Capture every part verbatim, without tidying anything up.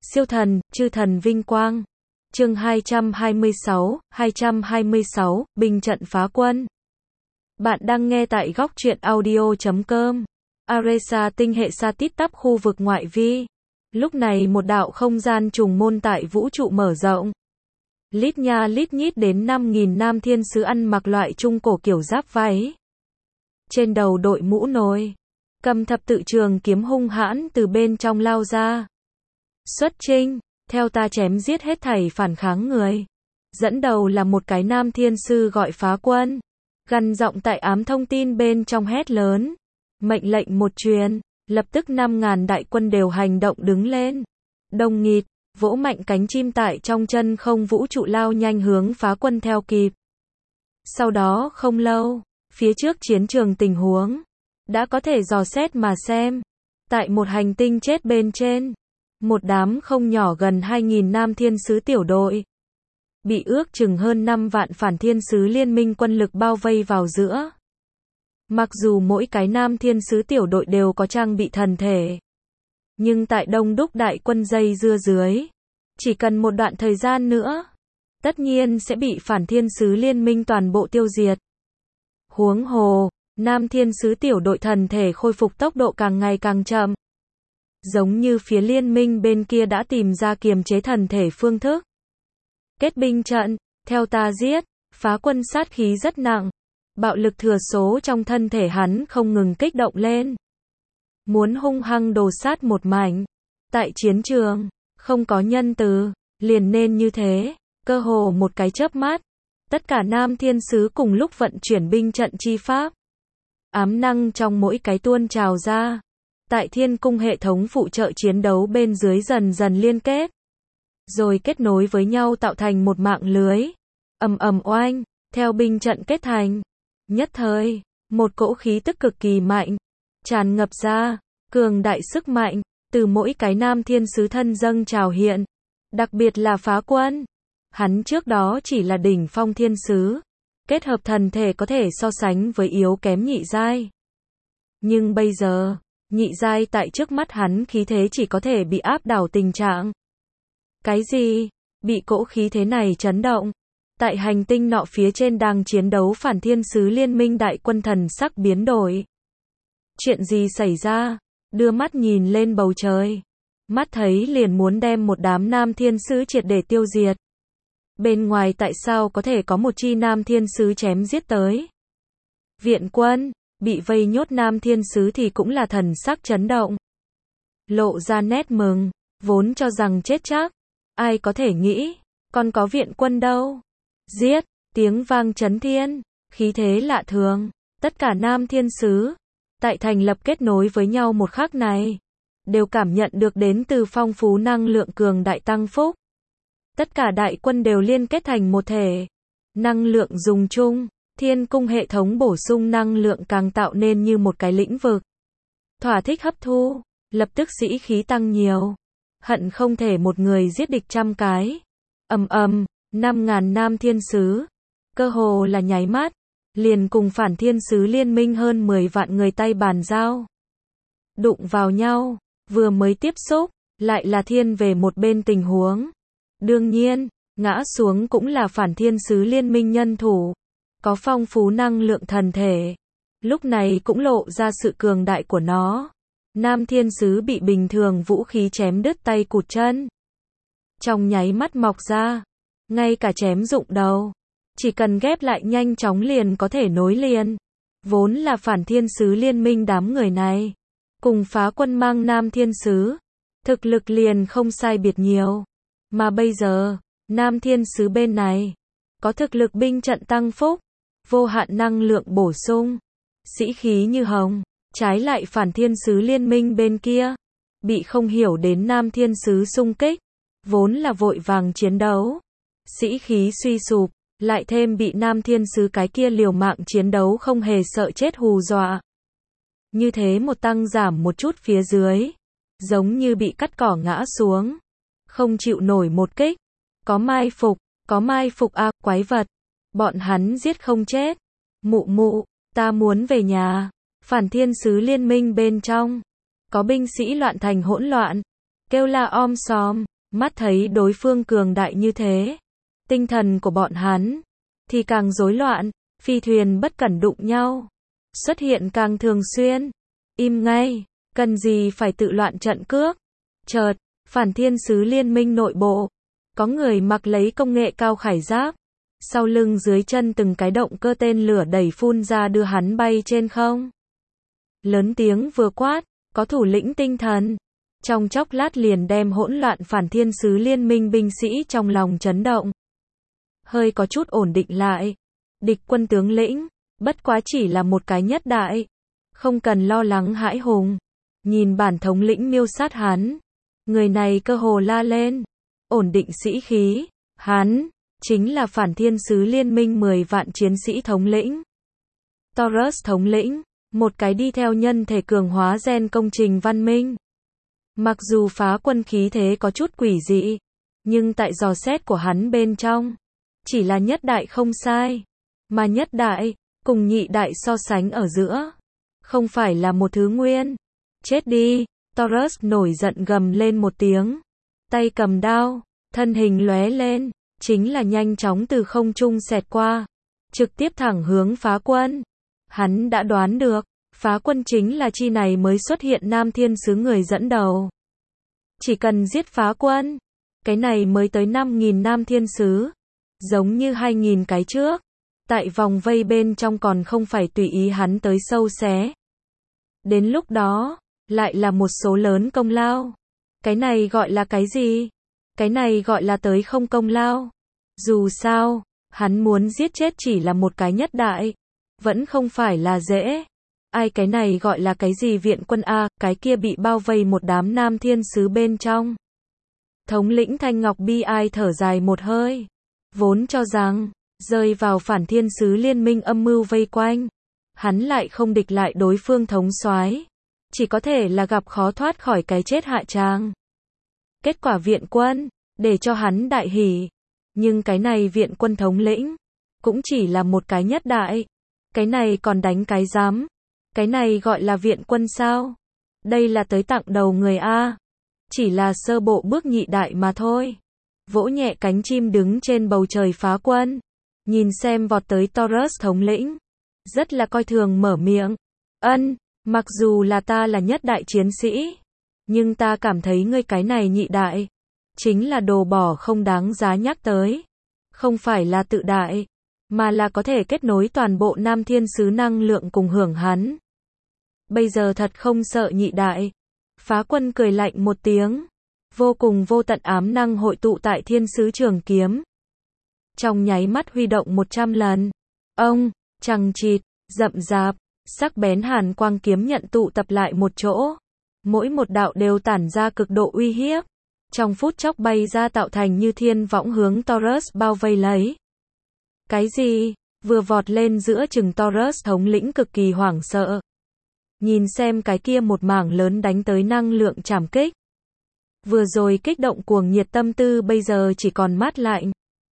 Siêu thần, chư thần vinh quang. Chương hai trăm hai mươi sáu, hai trăm hai mươi sáu, binh trận phá quân. Bạn đang nghe tại góc truyện audio chấm com. Aresa tinh hệ sa tít tắp khu vực ngoại vi. Lúc này một đạo không gian trùng môn tại vũ trụ mở rộng. Lít nha lít nhít đến năm nghìn nam thiên sứ ăn mặc loại trung cổ kiểu giáp váy. Trên đầu đội mũ nồi. Cầm thập tự trường kiếm hung hãn từ bên trong lao ra. Xuất chinh, theo ta chém giết hết thảy phản kháng người. Dẫn đầu là một cái nam thiên sư gọi phá quân. Gằn giọng tại ám thông tin bên trong hét lớn. Mệnh lệnh một truyền, lập tức năm ngàn đại quân đều hành động đứng lên. Đông nghịt, vỗ mạnh cánh chim tại trong chân không vũ trụ lao nhanh hướng phá quân theo kịp. Sau đó không lâu, phía trước chiến trường tình huống đã có thể dò xét mà xem. Tại một hành tinh chết bên trên, một đám không nhỏ gần hai nghìn nam thiên sứ tiểu đội bị ước chừng hơn năm vạn phản thiên sứ liên minh quân lực bao vây vào giữa. Mặc dù mỗi cái nam thiên sứ tiểu đội đều có trang bị thần thể, nhưng tại đông đúc đại quân dây dưa dưới, chỉ cần một đoạn thời gian nữa, tất nhiên sẽ bị phản thiên sứ liên minh toàn bộ tiêu diệt. Huống hồ, nam thiên sứ tiểu đội thần thể khôi phục tốc độ càng ngày càng chậm. Giống như phía liên minh bên kia đã tìm ra kiềm chế thần thể phương thức. Kết binh trận, theo ta giết, phá quân sát khí rất nặng. Bạo lực thừa số trong thân thể hắn không ngừng kích động lên. Muốn hung hăng đồ sát một mảnh. Tại chiến trường, không có nhân từ, liền nên như thế, cơ hồ một cái chớp mắt. Tất cả nam thiên sứ cùng lúc vận chuyển binh trận chi pháp. Ám năng trong mỗi cái tuôn trào ra. Tại thiên cung hệ thống phụ trợ chiến đấu bên dưới dần dần liên kết. Rồi kết nối với nhau tạo thành một mạng lưới. Ầm ầm oanh, theo binh trận kết thành. Nhất thời, một cỗ khí tức cực kỳ mạnh, tràn ngập ra, cường đại sức mạnh, từ mỗi cái nam thiên sứ thân dâng trào hiện. Đặc biệt là phá quân. Hắn trước đó chỉ là đỉnh phong thiên sứ. Kết hợp thần thể có thể so sánh với yếu kém nhị giai. Nhưng bây giờ, nhị giai tại trước mắt hắn khí thế chỉ có thể bị áp đảo tình trạng. Cái gì? Bị cỗ khí thế này chấn động. Tại hành tinh nọ phía trên đang chiến đấu phản thiên sứ liên minh đại quân thần sắc biến đổi. Chuyện gì xảy ra? Đưa mắt nhìn lên bầu trời. Mắt thấy liền muốn đem một đám nam thiên sứ triệt để tiêu diệt. Bên ngoài tại sao có thể có một chi nam thiên sứ chém giết tới? Viện quân, bị vây nhốt nam thiên sứ thì cũng là thần sắc chấn động. Lộ ra nét mừng, vốn cho rằng chết chắc. Ai có thể nghĩ, còn có viện quân đâu. Giết, tiếng vang chấn thiên, khí thế lạ thường. Tất cả nam thiên sứ, tại thành lập kết nối với nhau một khắc này, đều cảm nhận được đến từ phong phú năng lượng cường đại tăng phúc. Tất cả đại quân đều liên kết thành một thể. Năng lượng dùng chung, thiên cung hệ thống bổ sung năng lượng càng tạo nên như một cái lĩnh vực. Thỏa thích hấp thu, lập tức sĩ khí tăng nhiều. Hận không thể một người giết địch trăm cái. Ầm ầm, năm ngàn nam thiên sứ. Cơ hồ là nháy mắt. Liền cùng phản thiên sứ liên minh hơn mười vạn người tay bàn giao. Đụng vào nhau, vừa mới tiếp xúc, lại là thiên về một bên tình huống. Đương nhiên, ngã xuống cũng là phản thiên sứ liên minh nhân thủ. Có phong phú năng lượng thần thể. Lúc này cũng lộ ra sự cường đại của nó. Nam thiên sứ bị bình thường vũ khí chém đứt tay cụt chân. Trong nháy mắt mọc ra. Ngay cả chém rụng đầu. Chỉ cần ghép lại nhanh chóng liền có thể nối liền. Vốn là phản thiên sứ liên minh đám người này. Cùng phá quân mang nam thiên sứ. Thực lực liền không sai biệt nhiều. Mà bây giờ, nam thiên sứ bên này. Có thực lực binh trận tăng phúc. Vô hạn năng lượng bổ sung. Sĩ khí như hồng. Trái lại phản thiên sứ liên minh bên kia. Bị không hiểu đến nam thiên sứ xung kích. Vốn là vội vàng chiến đấu. Sĩ khí suy sụp. Lại thêm bị nam thiên sứ cái kia liều mạng chiến đấu không hề sợ chết hù dọa. Như thế một tăng giảm một chút phía dưới. Giống như bị cắt cỏ ngã xuống. Không chịu nổi một kích. Có mai phục, có mai phục à, quái vật. Bọn hắn giết không chết. Mụ mụ, ta muốn về nhà. Phản thiên sứ liên minh bên trong. Có binh sĩ loạn thành hỗn loạn. Kêu la om sòm. Mắt thấy đối phương cường đại như thế, tinh thần của bọn hắn thì càng rối loạn, phi thuyền bất cẩn đụng nhau, xuất hiện càng thường xuyên. Im ngay, cần gì phải tự loạn trận cước. Chợt, Phản Thiên Sứ Liên minh nội bộ, có người mặc lấy công nghệ cao khải giáp, sau lưng dưới chân từng cái động cơ tên lửa đẩy phun ra đưa hắn bay trên không. Lớn tiếng vừa quát, có thủ lĩnh tinh thần. Trong chốc lát liền đem hỗn loạn Phản Thiên Sứ Liên minh binh sĩ trong lòng chấn động. Hơi có chút ổn định lại. Địch quân tướng lĩnh, bất quá chỉ là một cái nhất đại. Không cần lo lắng hãi hùng. Nhìn bản thống lĩnh miêu sát hắn. Người này cơ hồ la lên. Ổn định sĩ khí. Hắn, chính là Phản Thiên Sứ Liên minh mười vạn chiến sĩ thống lĩnh. Taurus thống lĩnh, một cái đi theo nhân thể cường hóa gen công trình văn minh. Mặc dù phá quân khí thế có chút quỷ dị, nhưng tại dò xét của hắn bên trong, chỉ là nhất đại không sai. Mà nhất đại, cùng nhị đại so sánh ở giữa, không phải là một thứ nguyên. Chết đi, Taurus nổi giận gầm lên một tiếng. Tay cầm đao, thân hình lóe lên, chính là nhanh chóng từ không trung xẹt qua, trực tiếp thẳng hướng phá quân. Hắn đã đoán được, phá quân chính là chi này mới xuất hiện Nam Thiên Sứ người dẫn đầu. Chỉ cần giết phá quân, cái này mới tới năm nghìn Nam Thiên Sứ, giống như hai nghìn cái trước. Tại vòng vây bên trong còn không phải tùy ý hắn tới sâu xé. Đến lúc đó, lại là một số lớn công lao. Cái này gọi là cái gì? Cái này gọi là tới không công lao. Dù sao, hắn muốn giết chết chỉ là một cái nhất đại. Vẫn không phải là dễ. Ai cái này gọi là cái gì viện quân A, cái kia bị bao vây một đám Nam Thiên Sứ bên trong. Thống lĩnh Thanh Ngọc bi ai thở dài một hơi. Vốn cho rằng, rơi vào Phản Thiên Sứ Liên minh âm mưu vây quanh. Hắn lại không địch lại đối phương thống soái, chỉ có thể là gặp khó thoát khỏi cái chết hạ tràng. Kết quả viện quân, để cho hắn đại hỉ. Nhưng cái này viện quân thống lĩnh, cũng chỉ là một cái nhất đại. Cái này còn đánh cái giám. Cái này gọi là viện quân sao? Đây là tới tặng đầu người A. Chỉ là sơ bộ bước nhị đại mà thôi. Vỗ nhẹ cánh chim đứng trên bầu trời phá quân. Nhìn xem vọt tới Taurus thống lĩnh. Rất là coi thường mở miệng. Ân, mặc dù là ta là nhất đại chiến sĩ. Nhưng ta cảm thấy ngươi cái này nhị đại. Chính là đồ bỏ không đáng giá nhắc tới. Không phải là tự đại. Mà là có thể kết nối toàn bộ Nam Thiên Sứ năng lượng cùng hưởng hắn. Bây giờ thật không sợ nhị đại. Phá quân cười lạnh một tiếng. Vô cùng vô tận ám năng hội tụ tại Thiên Sứ Trường Kiếm. Trong nháy mắt huy động một trăm lần. Ông, chằng chịt, rậm rạp, sắc bén hàn quang kiếm nhận tụ tập lại một chỗ. Mỗi một đạo đều tản ra cực độ uy hiếp. Trong phút chốc bay ra tạo thành như thiên võng hướng Taurus bao vây lấy. Cái gì? Vừa vọt lên giữa chừng Taurus thống lĩnh cực kỳ hoảng sợ. Nhìn xem cái kia một mảng lớn đánh tới năng lượng trảm kích. Vừa rồi kích động cuồng nhiệt tâm tư bây giờ chỉ còn mát lạnh.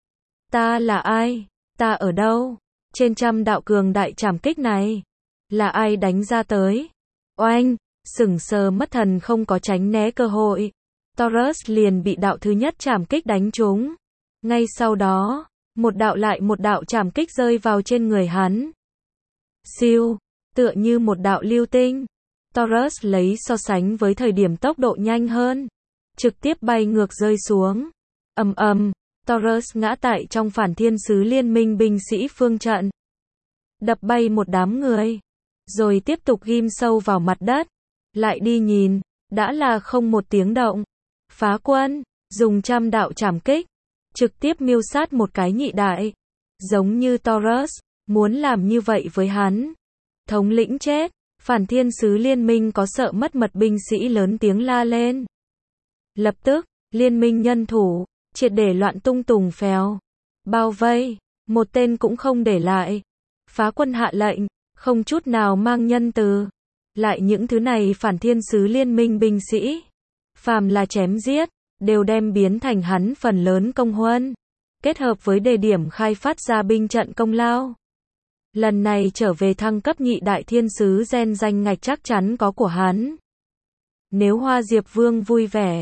Ta là ai? Ta ở đâu? Trên trăm đạo cường đại trảm kích này. Là ai đánh ra tới? Oanh! Sửng sờ mất thần không có tránh né cơ hội. Taurus liền bị đạo thứ nhất trảm kích đánh trúng. Ngay sau đó, một đạo lại một đạo trảm kích rơi vào trên người hắn. Siêu! Tựa như một đạo lưu tinh. Taurus lấy so sánh với thời điểm tốc độ nhanh hơn. Trực tiếp bay ngược rơi xuống. Ầm ầm, Taurus ngã tại trong Phản Thiên Sứ Liên minh binh sĩ phương trận. Đập bay một đám người. Rồi tiếp tục ghim sâu vào mặt đất. Lại đi nhìn, đã là không một tiếng động. Phá quân, dùng trăm đạo trảm kích. Trực tiếp miêu sát một cái nhị đại. Giống như Taurus, muốn làm như vậy với hắn. Thống lĩnh chết, Phản Thiên Sứ Liên minh có sợ mất mật binh sĩ lớn tiếng la lên. Lập tức, liên minh nhân thủ, triệt để loạn tung tùng phèo. Bao vây, một tên cũng không để lại. Phá quân hạ lệnh, không chút nào mang nhân từ. Lại những thứ này Phản Thiên Sứ Liên minh binh sĩ. Phàm là chém giết, đều đem biến thành hắn phần lớn công huân. Kết hợp với đề điểm khai phát ra binh trận công lao. Lần này trở về thăng cấp nhị đại thiên sứ gen danh ngạch chắc chắn có của hắn. Nếu Hoa Diệp Vương vui vẻ,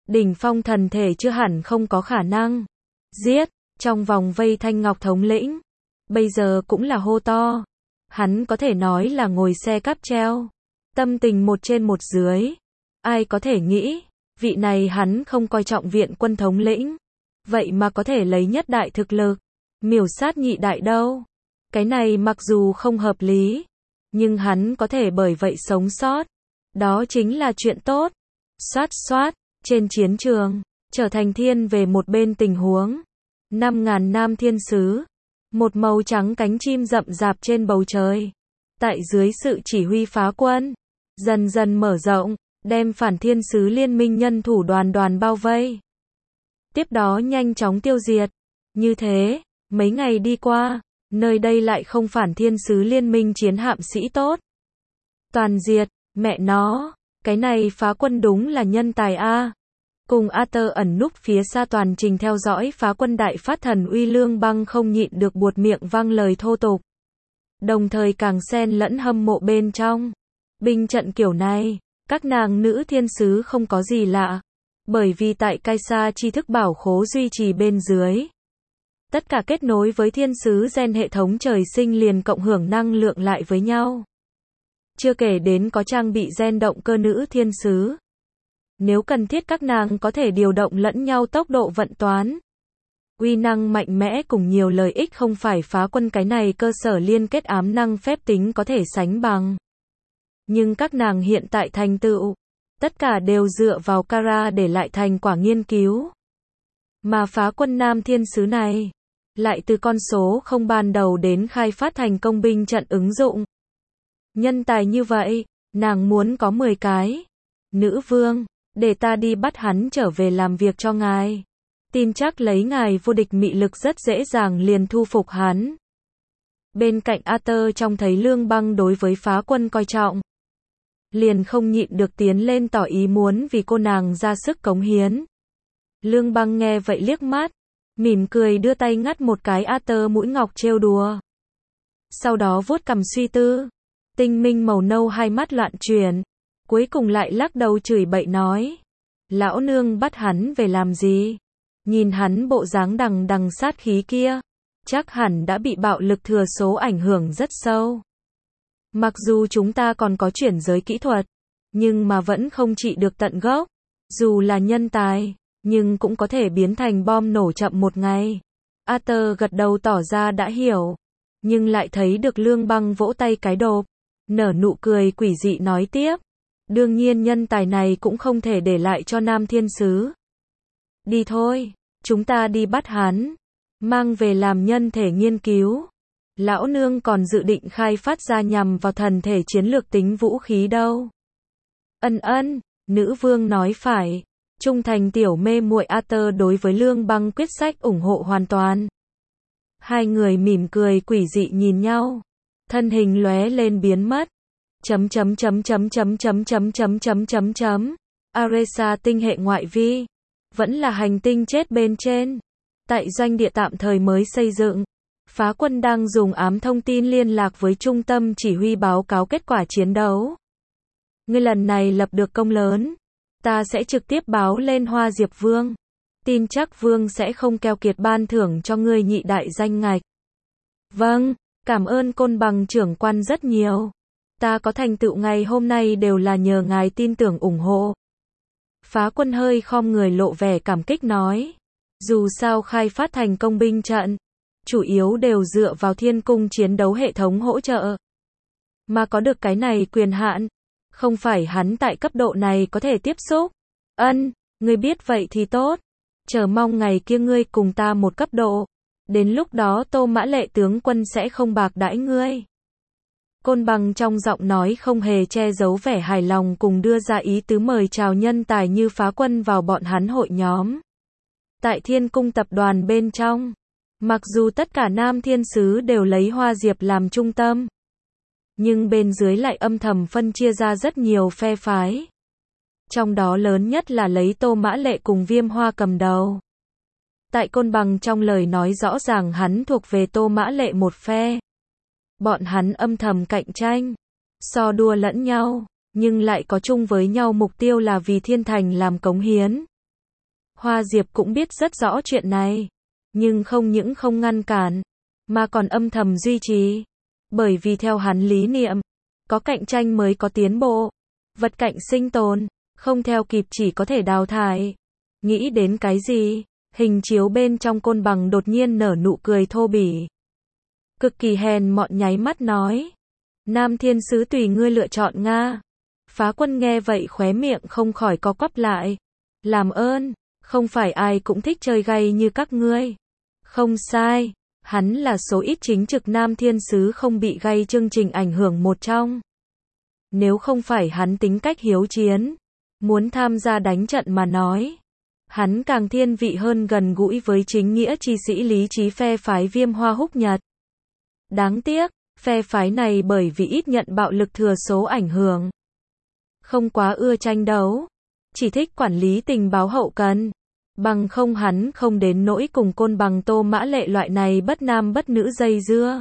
Đỉnh phong thần thể chưa hẳn không có khả năng. Giết, trong vòng vây Thanh Ngọc thống lĩnh. Bây giờ cũng là hô to. Hắn có thể nói là ngồi xe cáp treo. Tâm tình một trên một dưới. Ai có thể nghĩ, vị này hắn không coi trọng viện quân thống lĩnh. Vậy mà có thể lấy nhất đại thực lực. Miểu sát nhị đại đâu. Cái này mặc dù không hợp lý. Nhưng hắn có thể bởi vậy sống sót. Đó chính là chuyện tốt. Xoát xoát, trên chiến trường, trở thành thiên về một bên tình huống. Năm ngàn nam thiên sứ. Một màu trắng cánh chim rậm rạp trên bầu trời. Tại dưới sự chỉ huy phá quân. Dần dần mở rộng, đem phản thiên sứ liên minh nhân thủ đoàn đoàn bao vây. Tiếp đó nhanh chóng tiêu diệt. Như thế, mấy ngày đi qua, nơi đây lại không phản thiên sứ liên minh chiến hạm sĩ tốt. Toàn diệt, mẹ nó, cái này phá quân đúng là nhân tài a. Cùng Arthur ẩn núp phía xa toàn trình theo dõi phá quân đại phát thần uy Lương Băng không nhịn được buột miệng vang lời thô tục. Đồng thời càng xen lẫn hâm mộ bên trong. Binh trận kiểu này, các nàng nữ thiên sứ không có gì lạ. Bởi vì tại Kaisa tri thức bảo khố duy trì bên dưới. Tất cả kết nối với thiên sứ gen hệ thống trời sinh liền cộng hưởng năng lượng lại với nhau. Chưa kể đến có trang bị gen động cơ nữ thiên sứ. Nếu cần thiết các nàng có thể điều động lẫn nhau tốc độ vận toán. Uy năng mạnh mẽ cùng nhiều lợi ích không phải phá quân cái này cơ sở liên kết ám năng phép tính có thể sánh bằng. Nhưng các nàng hiện tại thành tựu, tất cả đều dựa vào Kara để lại thành quả nghiên cứu. Mà phá quân nam thiên sứ này, lại từ con số không ban đầu đến khai phát thành công binh trận ứng dụng. Nhân tài như vậy, nàng muốn có mười cái. Nữ vương, để ta đi bắt hắn trở về làm việc cho ngài. Tin chắc lấy ngài vô địch mị lực rất dễ dàng liền thu phục hắn. Bên cạnh Arthur trông thấy Lương Băng đối với phá quân coi trọng. Liền không nhịn được tiến lên tỏ ý muốn vì cô nàng ra sức cống hiến. Lương Băng nghe vậy liếc mắt, mỉm cười đưa tay ngắt một cái Arthur mũi ngọc trêu đùa. Sau đó vuốt cằm suy tư, tinh minh màu nâu hai mắt loạn chuyển, cuối cùng lại lắc đầu chửi bậy nói. Lão nương bắt hắn về làm gì? Nhìn hắn bộ dáng đằng đằng sát khí kia, chắc hẳn đã bị bạo lực thừa số ảnh hưởng rất sâu. Mặc dù chúng ta còn có chuyển giới kỹ thuật, nhưng mà vẫn không trị được tận gốc. Dù là nhân tài, nhưng cũng có thể biến thành bom nổ chậm một ngày. Arthur gật đầu tỏ ra đã hiểu, nhưng lại thấy được Lương Băng vỗ tay cái đột, nở nụ cười quỷ dị nói tiếp. Đương nhiên nhân tài này cũng không thể để lại cho nam thiên sứ. Đi thôi, chúng ta đi bắt hắn, mang về làm nhân thể nghiên cứu. Lão nương còn dự định khai phát ra nhằm vào thần thể chiến lược tính vũ khí đâu. Ân ân, nữ vương nói phải. Trung thành tiểu mê muội Arthur đối với Lương Băng quyết sách ủng hộ hoàn toàn. Hai người mỉm cười quỷ dị nhìn nhau, thân hình lóe lên biến mất. Chấm chấm chấm chấm chấm chấm chấm chấm chấm chấm chấm. Aresa tinh hệ ngoại vi, vẫn là hành tinh chết bên trên. Tại doanh địa tạm thời mới xây dựng, phá quân đang dùng ám thông tin liên lạc với trung tâm chỉ huy báo cáo kết quả chiến đấu. Ngươi lần này lập được công lớn, ta sẽ trực tiếp báo lên Hoa Diệp Vương. Tin chắc Vương sẽ không keo kiệt ban thưởng cho ngươi nhị đại danh ngạch. Vâng, cảm ơn Côn Bằng trưởng quan rất nhiều. Ta có thành tựu ngày hôm nay đều là nhờ ngài tin tưởng ủng hộ. Phá quân hơi khom người lộ vẻ cảm kích nói. Dù sao khai phát thành công binh trận, chủ yếu đều dựa vào thiên cung chiến đấu hệ thống hỗ trợ. Mà có được cái này quyền hạn, không phải hắn tại cấp độ này có thể tiếp xúc. Ân, ngươi biết vậy thì tốt. Chờ mong ngày kia ngươi cùng ta một cấp độ. Đến lúc đó Tô Mã Lệ tướng quân sẽ không bạc đãi ngươi. Côn Bằng trong giọng nói không hề che giấu vẻ hài lòng cùng đưa ra ý tứ mời chào nhân tài như phá quân vào bọn hắn hội nhóm. Tại thiên cung tập đoàn bên trong, mặc dù tất cả nam thiên sứ đều lấy Hoa Diệp làm trung tâm, nhưng bên dưới lại âm thầm phân chia ra rất nhiều phe phái. Trong đó lớn nhất là lấy Tô Mã Lệ cùng Viêm Hoa cầm đầu. Tại Côn Bằng trong lời nói rõ ràng hắn thuộc về Tô Mã Lệ một phe. Bọn hắn âm thầm cạnh tranh, so đua lẫn nhau, nhưng lại có chung với nhau mục tiêu là vì thiên thành làm cống hiến. Hoa Diệp cũng biết rất rõ chuyện này, nhưng không những không ngăn cản, mà còn âm thầm duy trì. Bởi vì theo hắn lý niệm, có cạnh tranh mới có tiến bộ, vật cạnh sinh tồn, không theo kịp chỉ có thể đào thải. Nghĩ đến cái gì? Hình chiếu bên trong côn bằng đột nhiên nở nụ cười thô bỉ. Cực kỳ hèn mọn nháy mắt nói. Nam thiên sứ tùy ngươi lựa chọn Nga. Phá Quân nghe vậy khóe miệng không khỏi co quắp lại. Làm ơn, không phải ai cũng thích chơi gay như các ngươi. Không sai, hắn là số ít chính trực nam thiên sứ không bị gay chương trình ảnh hưởng một trong. Nếu không phải hắn tính cách hiếu chiến, muốn tham gia đánh trận mà nói, hắn càng thiên vị hơn gần gũi với chính nghĩa chi sĩ lý trí phe phái Viêm Hoa Húc Nhật. Đáng tiếc, phe phái này bởi vì ít nhận bạo lực thừa số ảnh hưởng, không quá ưa tranh đấu, chỉ thích quản lý tình báo hậu cần. Bằng không hắn không đến nỗi cùng côn bằng Tô Mã Lệ loại này bất nam bất nữ dây dưa.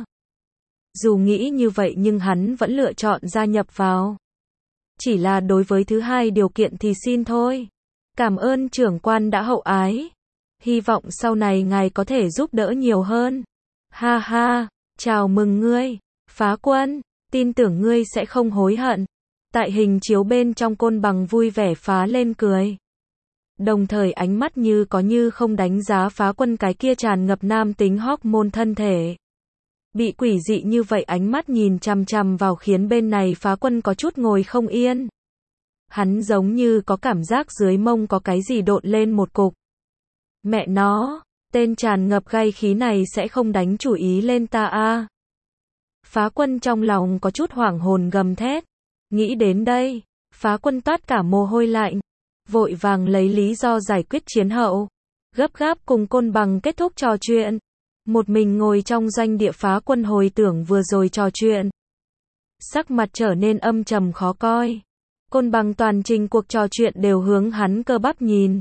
Dù nghĩ như vậy nhưng hắn vẫn lựa chọn gia nhập vào. Chỉ là đối với thứ hai điều kiện thì xin thôi. Cảm ơn trưởng quan đã hậu ái. Hy vọng sau này ngài có thể giúp đỡ nhiều hơn. Ha ha, chào mừng ngươi, Phá Quân, tin tưởng ngươi sẽ không hối hận. Tại hình chiếu bên trong côn bằng vui vẻ phá lên cười. Đồng thời ánh mắt như có như không đánh giá Phá Quân cái kia tràn ngập nam tính hormone thân thể. Bị quỷ dị như vậy ánh mắt nhìn chằm chằm vào khiến bên này Phá Quân có chút ngồi không yên. Hắn giống như có cảm giác dưới mông có cái gì độn lên một cục. Mẹ nó, tên tràn ngập gai khí này sẽ không đánh chủ ý lên ta a. Phá Quân trong lòng có chút hoảng hồn gầm thét. Nghĩ đến đây, Phá Quân toát cả mồ hôi lạnh. Vội vàng lấy lý do giải quyết chiến hậu. Gấp gáp cùng côn bằng kết thúc trò chuyện. Một mình ngồi trong doanh địa Phá Quân hồi tưởng vừa rồi trò chuyện. Sắc mặt trở nên âm trầm khó coi. Côn bằng toàn trình cuộc trò chuyện đều hướng hắn cơ bắp nhìn.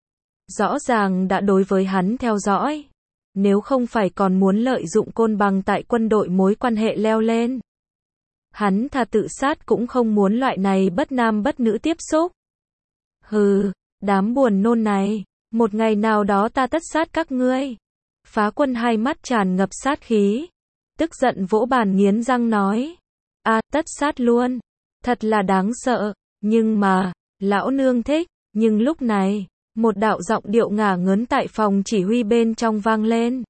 Rõ ràng đã đối với hắn theo dõi. Nếu không phải còn muốn lợi dụng côn bằng tại quân đội mối quan hệ leo lên. Hắn thà tự sát cũng không muốn loại này bất nam bất nữ tiếp xúc. Hừ, đám buồn nôn này, một ngày nào đó ta tất sát các ngươi. Phá Quân hai mắt tràn ngập sát khí, tức giận vỗ bàn nghiến răng nói. A, à, tất sát luôn, thật là đáng sợ, nhưng mà, lão nương thích, nhưng lúc này, một đạo giọng điệu ngả ngớn tại phòng chỉ huy bên trong vang lên.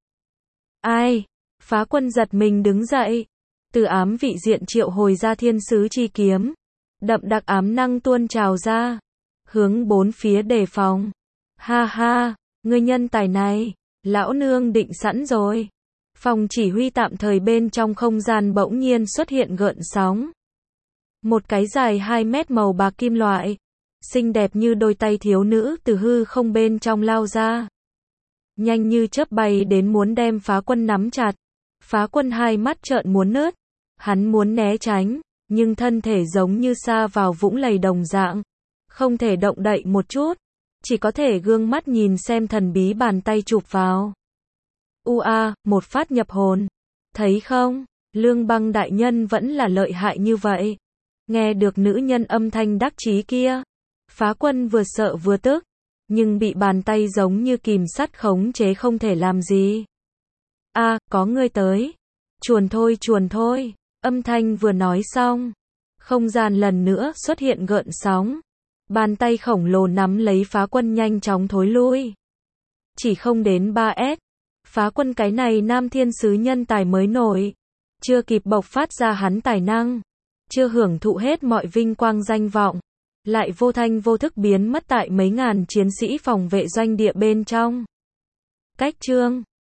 Ai? Phá Quân giật mình đứng dậy, từ ám vị diện triệu hồi ra thiên sứ chi kiếm, đậm đặc ám năng tuôn trào ra. Hướng bốn phía đề phòng. Ha ha, ngươi nhân tài này, lão nương định sẵn rồi. Phòng chỉ huy tạm thời bên trong không gian bỗng nhiên xuất hiện gợn sóng. Một cái dài hai mét màu bạc kim loại, xinh đẹp như đôi tay thiếu nữ từ hư không bên trong lao ra. Nhanh như chớp bay đến muốn đem Phá Quân nắm chặt. Phá Quân hai mắt trợn muốn nứt. Hắn muốn né tránh, nhưng thân thể giống như sa vào vũng lầy đồng dạng. Không thể động đậy một chút, chỉ có thể gương mắt nhìn xem thần bí bàn tay chụp vào. U a, một phát nhập hồn. Thấy không, Lương Băng đại nhân vẫn là lợi hại như vậy. Nghe được nữ nhân âm thanh đắc chí kia, Phá Quân vừa sợ vừa tức, nhưng bị bàn tay giống như kìm sắt khống chế không thể làm gì. A, có người tới. Chuồn thôi chuồn thôi, âm thanh vừa nói xong, không gian lần nữa xuất hiện gợn sóng. Bàn tay khổng lồ nắm lấy Phá Quân nhanh chóng thối lui. Chỉ không đến ba ét. Phá Quân cái này nam thiên sứ nhân tài mới nổi. Chưa kịp bộc phát ra hắn tài năng. Chưa hưởng thụ hết mọi vinh quang danh vọng. Lại vô thanh vô thức biến mất tại mấy ngàn chiến sĩ phòng vệ doanh địa bên trong. Cách chương